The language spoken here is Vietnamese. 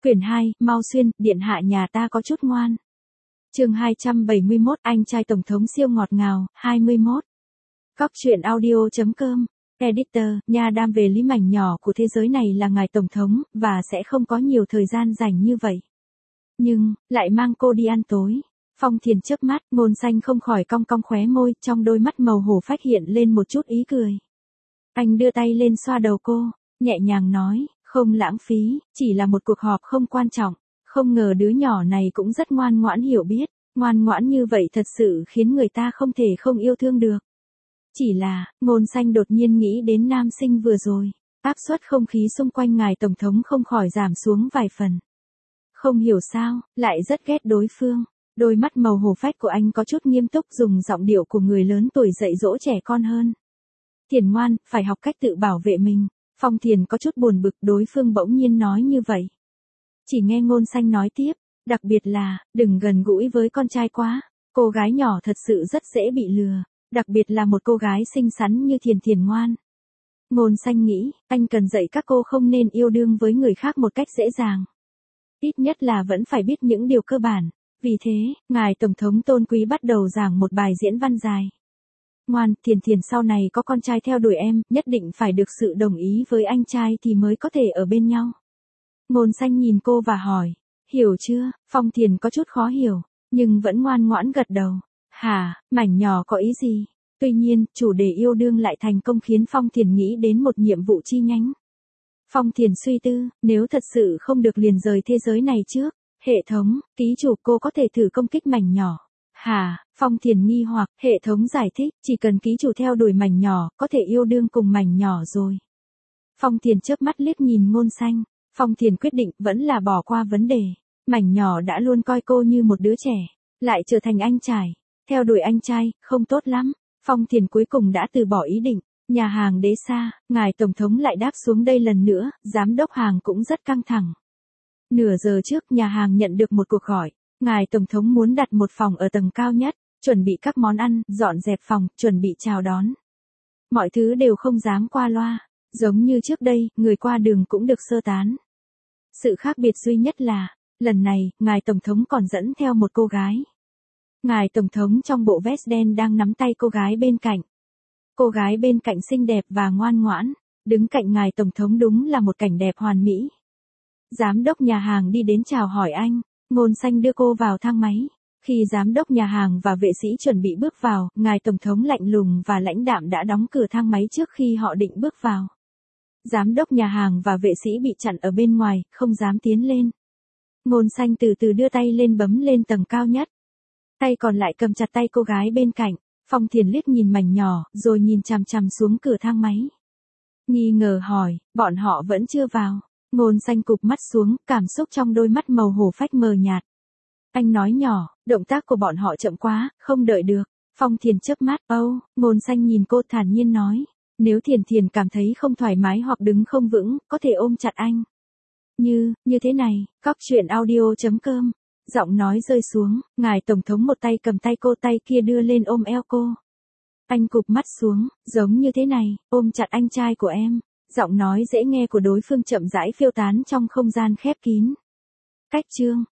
Quyển 2, Mau Xuyên, điện hạ nhà ta có chút ngoan. Chương 271, anh trai tổng thống siêu ngọt ngào, 21. Góc truyện audio.com. Editor, nha đam về lý mảnh nhỏ của thế giới này là ngài tổng thống, và sẽ không có nhiều thời gian dành như vậy. Nhưng, lại mang cô đi ăn tối. Phong Thiền chớp mắt, Ngôn Xanh không khỏi cong cong khóe môi, trong đôi mắt màu hổ phách hiện lên một chút ý cười. Anh đưa tay lên xoa đầu cô, nhẹ nhàng nói, không lãng phí, chỉ là một cuộc họp không quan trọng. Không ngờ đứa nhỏ này cũng rất ngoan ngoãn hiểu biết, ngoan ngoãn như vậy thật sự khiến người ta không thể không yêu thương được. Chỉ là, Ngôn Xanh đột nhiên nghĩ đến nam sinh vừa rồi, áp suất không khí xung quanh ngài tổng thống không khỏi giảm xuống vài phần. Không hiểu sao, lại rất ghét đối phương. Đôi mắt màu hổ phách của anh có chút nghiêm túc, dùng giọng điệu của người lớn tuổi dạy dỗ trẻ con hơn. Thiền ngoan, phải học cách tự bảo vệ mình. Phong Thiền có chút buồn bực, đối phương bỗng nhiên nói như vậy. Chỉ nghe Ngôn Xanh nói tiếp, đặc biệt là, đừng gần gũi với con trai quá. Cô gái nhỏ thật sự rất dễ bị lừa, đặc biệt là một cô gái xinh xắn như Thiền ngoan. Ngôn Xanh nghĩ, anh cần dạy các cô không nên yêu đương với người khác một cách dễ dàng. Ít nhất là vẫn phải biết những điều cơ bản. Vì thế, ngài tổng thống tôn quý bắt đầu giảng một bài diễn văn dài. Ngoan, Thiền sau này có con trai theo đuổi em, nhất định phải được sự đồng ý với anh trai thì mới có thể ở bên nhau. Ngôn Xanh nhìn cô và hỏi, hiểu chưa? Phong Thiền có chút khó hiểu, nhưng vẫn ngoan ngoãn gật đầu. Hả, mảnh nhỏ có ý gì? Tuy nhiên, chủ đề yêu đương lại thành công khiến Phong Thiền nghĩ đến một nhiệm vụ chi nhánh. Phong Thiền suy tư, nếu thật sự không được liền rời thế giới này trước. Hệ thống, ký chủ cô có thể thử công kích mảnh nhỏ. Hả, Phong Thiền nghi hoặc, hệ thống giải thích, chỉ cần ký chủ theo đuổi mảnh nhỏ, có thể yêu đương cùng mảnh nhỏ rồi. Phong Thiền chớp mắt liếc nhìn Ngôn Xanh. Phong Thiền quyết định vẫn là bỏ qua vấn đề. Mảnh nhỏ đã luôn coi cô như một đứa trẻ, lại trở thành anh trai. Theo đuổi anh trai, không tốt lắm. Phong Thiền cuối cùng đã từ bỏ ý định. Nhà hàng Đế Sa, ngài tổng thống lại đáp xuống đây lần nữa, giám đốc hàng cũng rất căng thẳng. Nửa giờ trước, nhà hàng nhận được một cuộc gọi. Ngài tổng thống muốn đặt một phòng ở tầng cao nhất, chuẩn bị các món ăn, dọn dẹp phòng, chuẩn bị chào đón. Mọi thứ đều không dám qua loa, giống như trước đây, người qua đường cũng được sơ tán. Sự khác biệt duy nhất là, lần này, ngài tổng thống còn dẫn theo một cô gái. Ngài tổng thống trong bộ vest đen đang nắm tay cô gái bên cạnh. Cô gái bên cạnh xinh đẹp và ngoan ngoãn, đứng cạnh ngài tổng thống đúng là một cảnh đẹp hoàn mỹ. Giám đốc nhà hàng đi đến chào hỏi anh, Ngôn Xanh đưa cô vào thang máy. Khi giám đốc nhà hàng và vệ sĩ chuẩn bị bước vào, ngài tổng thống lạnh lùng và lãnh đạm đã đóng cửa thang máy trước khi họ định bước vào. Giám đốc nhà hàng và vệ sĩ bị chặn ở bên ngoài, không dám tiến lên. Ngôn Xanh từ từ đưa tay lên bấm lên tầng cao nhất. Tay còn lại cầm chặt tay cô gái bên cạnh. Phong Thiền liếc nhìn mảnh nhỏ, rồi nhìn chằm chằm xuống cửa thang máy. Nghi ngờ hỏi, bọn họ vẫn chưa vào. Ngôn Xanh cụp mắt xuống, cảm xúc trong đôi mắt màu hổ phách mờ nhạt. Anh nói nhỏ, động tác của bọn họ chậm quá, không đợi được. Phong Thiền chớp mắt, Ngôn Xanh nhìn cô thản nhiên nói. Nếu Thiền cảm thấy không thoải mái hoặc đứng không vững, có thể ôm chặt anh. Như thế này, góc truyện audio.com. Giọng nói rơi xuống, ngài tổng thống một tay cầm tay cô, tay kia đưa lên ôm eo cô. Anh cụp mắt xuống, giống như thế này, ôm chặt anh trai của em. Giọng nói dễ nghe của đối phương chậm rãi phiêu tán trong không gian khép kín. Cách chương